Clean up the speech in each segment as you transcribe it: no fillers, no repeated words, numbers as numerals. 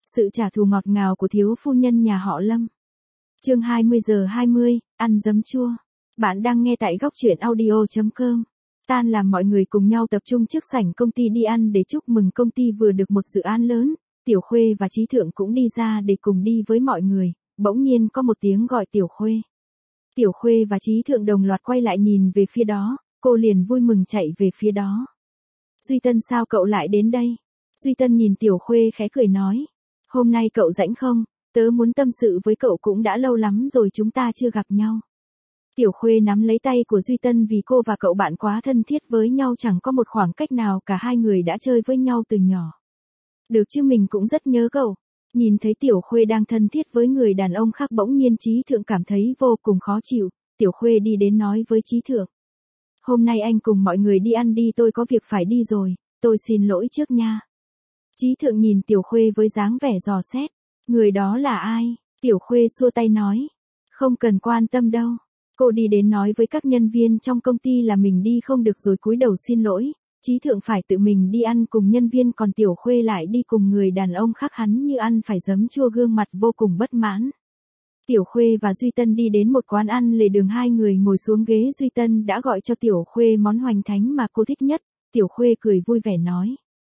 Sự trả thù ngọt ngào của thiếu phu nhân nhà họ Lâm. Chương 20:20, ăn giấm chua. Bạn đang nghe tại góc truyện audio.com. Tan làm mọi người cùng nhau tập trung trước sảnh công ty đi ăn để chúc mừng công ty vừa được một dự án lớn. Tiểu Khuê và Trí Thượng cũng đi ra để cùng đi với mọi người. Bỗng nhiên có một tiếng gọi Tiểu Khuê. Tiểu Khuê và Trí Thượng đồng loạt quay lại nhìn về phía đó, cô liền vui mừng chạy về phía đó. Duy Tân, sao cậu lại đến đây? Duy Tân nhìn Tiểu Khuê khẽ cười nói. Hôm nay cậu rảnh không? Tớ muốn tâm sự với cậu, cũng đã lâu lắm rồi chúng ta chưa gặp nhau. Tiểu Khuê nắm lấy tay của Duy Tân vì cô và cậu bạn quá thân thiết với nhau, chẳng có một khoảng cách nào, cả hai người đã chơi với nhau từ nhỏ. Được chứ, mình cũng rất nhớ cậu. Nhìn thấy Tiểu Khuê đang thân thiết với người đàn ông khác, bỗng nhiên Trí Thượng cảm thấy vô cùng khó chịu. Tiểu Khuê đi đến nói với Trí Thượng. Hôm nay anh cùng mọi người đi ăn đi, tôi có việc phải đi rồi, tôi xin lỗi trước nha. Trí Thượng nhìn Tiểu Khuê với dáng vẻ dò xét. Người đó là ai? Tiểu Khuê xua tay nói. Không cần quan tâm đâu. Cô đi đến nói với các nhân viên trong công ty là mình đi không được rồi cúi đầu xin lỗi. Trí Thượng phải tự mình đi ăn cùng nhân viên, còn Tiểu Khuê lại đi cùng người đàn ông khác, hắn như ăn phải giấm chua, gương mặt vô cùng bất mãn. Tiểu Khuê và Duy Tân đi đến một quán ăn lề đường, hai người ngồi xuống ghế. Duy Tân đã gọi cho Tiểu Khuê món hoành thánh mà cô thích nhất. Tiểu Khuê cười vui vẻ nói.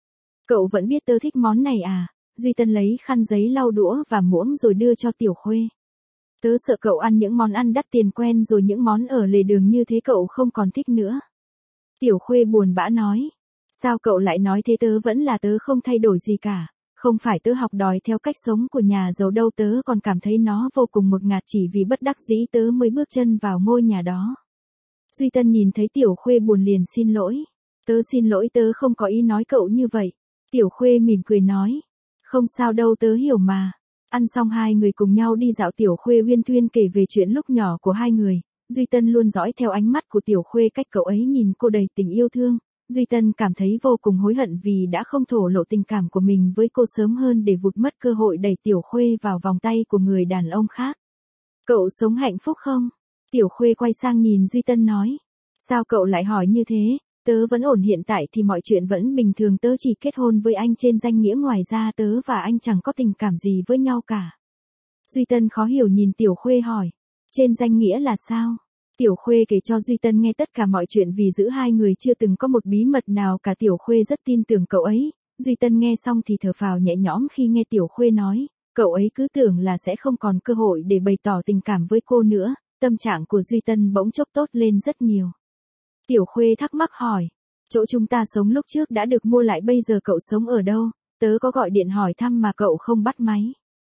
Cậu vẫn biết tớ thích món này à? Duy Tân lấy khăn giấy lau đũa và muỗng rồi đưa cho Tiểu Khuê. Tớ sợ cậu ăn những món ăn đắt tiền quen rồi, những món ở lề đường như thế cậu không còn thích nữa. Tiểu Khuê buồn bã nói. Sao cậu lại nói thế? Tớ vẫn là tớ, không thay đổi gì cả. Không phải tớ học đòi theo cách sống của nhà giàu đâu, tớ còn cảm thấy nó vô cùng ngột ngạt, chỉ vì bất đắc dĩ tớ mới bước chân vào ngôi nhà đó. Duy Tân nhìn thấy Tiểu Khuê buồn liền xin lỗi. Tớ xin lỗi, tớ không có ý nói cậu như vậy. Tiểu Khuê mỉm cười nói. Không sao đâu, tớ hiểu mà. Ăn xong hai người cùng nhau đi dạo. Tiểu Khuê uyên thuyên kể về chuyện lúc nhỏ của hai người. Duy Tân luôn dõi theo ánh mắt của Tiểu Khuê, cách cậu ấy nhìn cô đầy tình yêu thương. Duy Tân cảm thấy vô cùng hối hận vì đã không thổ lộ tình cảm của mình với cô sớm hơn, để vụt mất cơ hội đẩy Tiểu Khuê vào vòng tay của người đàn ông khác. Cậu sống hạnh phúc không? Tiểu Khuê quay sang nhìn Duy Tân nói. Sao cậu lại hỏi như thế? Tớ vẫn ổn, hiện tại thì mọi chuyện vẫn bình thường, tớ chỉ kết hôn với anh trên danh nghĩa, ngoài ra tớ và anh chẳng có tình cảm gì với nhau cả. Duy Tân khó hiểu nhìn Tiểu Khuê hỏi. Trên danh nghĩa là sao? Tiểu Khuê kể cho Duy Tân nghe tất cả mọi chuyện, vì giữa hai người chưa từng có một bí mật nào cả. Tiểu Khuê rất tin tưởng cậu ấy. Duy Tân nghe xong thì thở phào nhẹ nhõm khi nghe Tiểu Khuê nói, cậu ấy cứ tưởng là sẽ không còn cơ hội để bày tỏ tình cảm với cô nữa. Tâm trạng của Duy Tân bỗng chốc tốt lên rất nhiều. Tiểu Khuê thắc mắc hỏi, chỗ chúng ta sống lúc trước đã được mua lại, bây giờ cậu sống ở đâu? Tớ có gọi điện hỏi thăm mà cậu không bắt máy.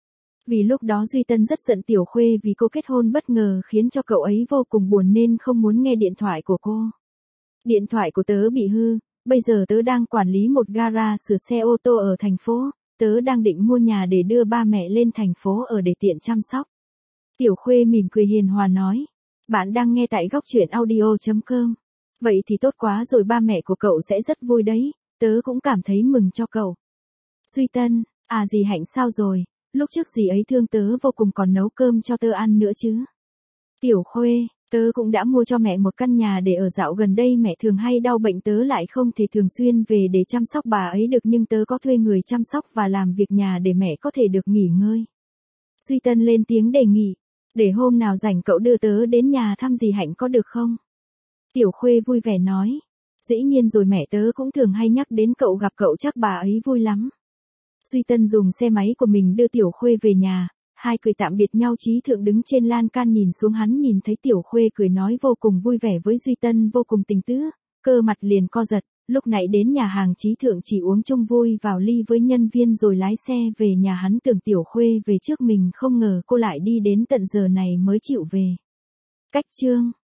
Vì lúc đó Duy Tân rất giận Tiểu Khuê vì cô kết hôn bất ngờ khiến cho cậu ấy vô cùng buồn nên không muốn nghe điện thoại của cô. Điện thoại của tớ bị hư, bây giờ tớ đang quản lý một gara sửa xe ô tô ở thành phố, tớ đang định mua nhà để đưa ba mẹ lên thành phố ở để tiện chăm sóc. Tiểu Khuê mỉm cười hiền hòa nói, bạn đang nghe tại góc truyện audio.com. Vậy thì tốt quá rồi, ba mẹ của cậu sẽ rất vui đấy, tớ cũng cảm thấy mừng cho cậu. Duy Tân, à dì Hạnh sao rồi? Lúc trước dì ấy thương tớ vô cùng, còn nấu cơm cho tớ ăn nữa chứ. Tiểu Khuê, tớ cũng đã mua cho mẹ một căn nhà để ở, dạo gần đây mẹ thường hay đau bệnh, tớ lại không thể thường xuyên về để chăm sóc bà ấy được, nhưng tớ có thuê người chăm sóc và làm việc nhà để mẹ có thể được nghỉ ngơi. Duy Tân lên tiếng đề nghị, để hôm nào rảnh cậu đưa tớ đến nhà thăm dì Hạnh có được không? Tiểu Khuê vui vẻ nói, dĩ nhiên rồi, mẹ tớ cũng thường hay nhắc đến cậu, gặp cậu chắc bà ấy vui lắm. Duy Tân dùng xe máy của mình đưa Tiểu Khuê về nhà, hai cười tạm biệt nhau. Trí Thượng đứng trên lan can nhìn xuống, hắn nhìn thấy Tiểu Khuê cười nói vô cùng vui vẻ với Duy Tân, vô cùng tình tứ, cơ mặt liền co giật. Lúc nãy đến nhà hàng, Trí Thượng chỉ uống chung vui vào ly với nhân viên rồi lái xe về nhà, hắn tưởng Tiểu Khuê về trước mình, không ngờ cô lại đi đến tận giờ này mới chịu về. Cách chương